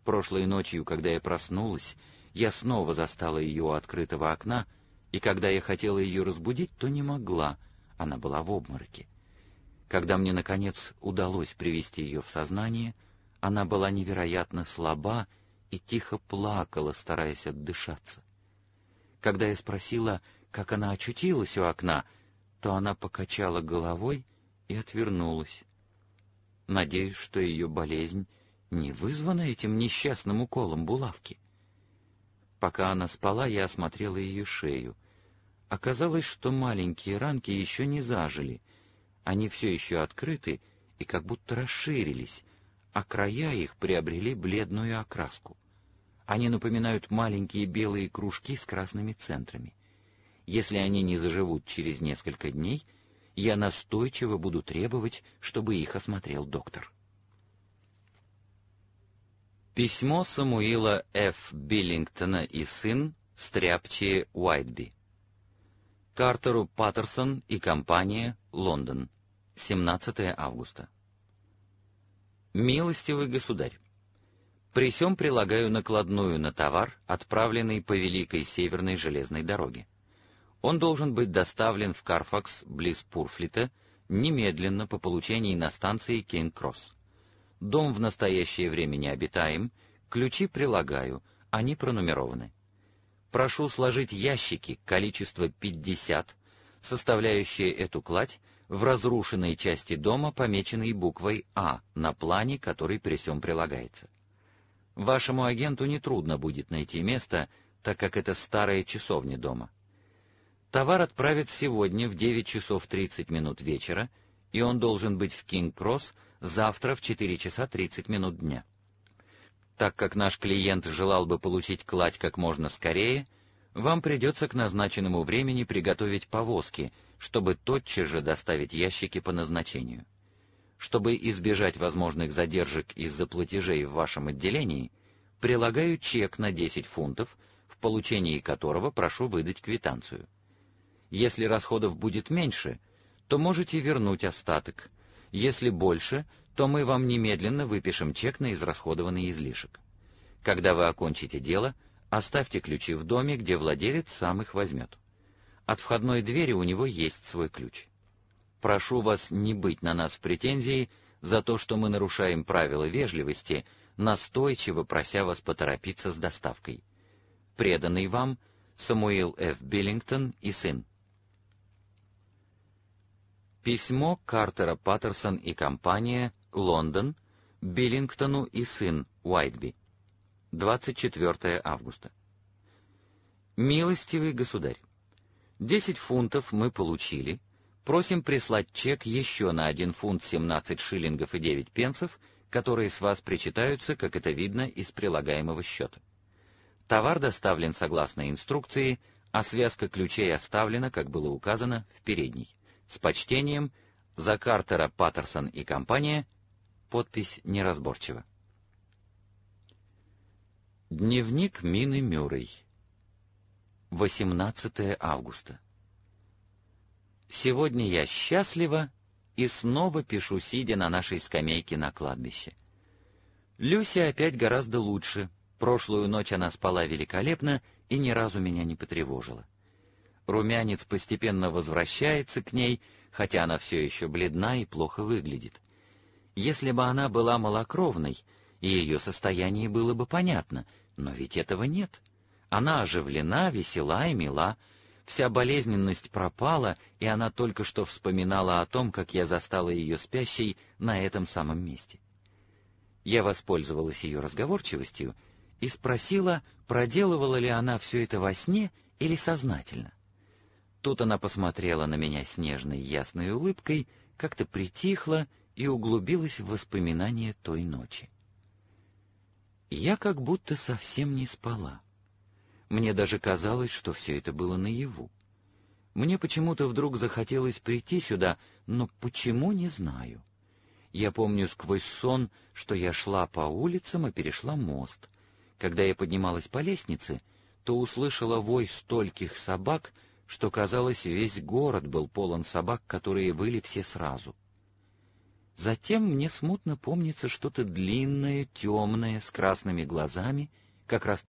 Прошлой ночью, когда я проснулась, я снова застала ее у открытого окна, и когда я хотела ее разбудить, то не могла, она была в обмороке. Когда мне, наконец, удалось привести ее в сознание, она была невероятно слаба и тихо плакала, стараясь отдышаться. Когда я спросила, как она очутилась у окна, то она покачала головой и отвернулась. Надеюсь, что ее болезнь не вызвана этим несчастным уколом булавки. Пока она спала, я осмотрела ее шею. Оказалось, что маленькие ранки еще не зажили. Они все еще открыты и как будто расширились, а края их приобрели бледную окраску. Они напоминают маленькие белые кружки с красными центрами. Если они не заживут через несколько дней, я настойчиво буду требовать, чтобы их осмотрел доктор. Письмо Самуила Ф. Биллингтона и сын, стряпчие Уайтби. Картеру Паттерсон и компания, Лондон, 17 августа. Милостивый государь, при сём прилагаю накладную на товар, отправленный по Великой Северной железной дороге. Он должен быть доставлен в Карфакс, близ Пурфлита, немедленно по получении на станции Кинг-Кросс. Дом в настоящее время не обитаем, ключи прилагаю, они пронумерованы. Прошу сложить ящики, количество 50, составляющие эту кладь, в разрушенной части дома, помеченной буквой «А» на плане, который при сём прилагается. Вашему агенту нетрудно будет найти место, так как это старая часовня дома. Товар отправят сегодня в 9 часов 30 минут вечера, и он должен быть в Кинг-Кросс завтра в 4 часа 30 минут дня. Так как наш клиент желал бы получить кладь как можно скорее, вам придется к назначенному времени приготовить повозки, чтобы тотчас же доставить ящики по назначению. Чтобы избежать возможных задержек из-за платежей в вашем отделении, прилагаю чек на 10 фунтов, в получении которого прошу выдать квитанцию. Если расходов будет меньше, то можете вернуть остаток. Если больше, то мы вам немедленно выпишем чек на израсходованный излишек. Когда вы окончите дело, оставьте ключи в доме, где владелец сам их возьмет. От входной двери у него есть свой ключ. Прошу вас не быть на нас в претензии за то, что мы нарушаем правила вежливости, настойчиво прося вас поторопиться с доставкой. Преданный вам Самуил Ф. Биллингтон и сын. Письмо Картера Паттерсон и компания, Лондон, Биллингтону и сын, Уайтби. 24 августа. Милостивый государь, 10 фунтов мы получили, просим прислать чек еще на 1 фунт 17 шиллингов и 9 пенсов, которые с вас причитаются, как это видно из прилагаемого счета. Товар доставлен согласно инструкции, а связка ключей оставлена, как было указано, в передней. С почтением, за Картера, Паттерсон и компания, подпись неразборчива. Дневник Мины Мюррей. 18 августа. Сегодня я счастлива и снова пишу, сидя на нашей скамейке на кладбище. Люси опять гораздо лучше. Прошлую ночь она спала великолепно и ни разу меня не потревожила. Румянец постепенно возвращается к ней, хотя она все еще бледна и плохо выглядит. Если бы она была малокровной, ее состояние было бы понятно, но ведь этого нет. Она оживлена, весела и мила. Вся болезненность пропала, и она только что вспоминала о том, как я застала ее спящей на этом самом месте. Я воспользовалась ее разговорчивостью и спросила, проделывала ли она все это во сне или сознательно. Тут она посмотрела на меня с нежной ясной улыбкой, как-то притихла и углубилась в воспоминания той ночи. Я как будто совсем не спала. Мне даже казалось, что все это было наяву. Мне почему-то вдруг захотелось прийти сюда, но почему, не знаю. Я помню сквозь сон, что я шла по улицам и перешла мост. Когда я поднималась по лестнице, то услышала вой стольких собак, что, казалось, весь город был полон собак, которые выли все сразу. Затем мне смутно помнится что-то длинное, темное, с красными глазами, как раз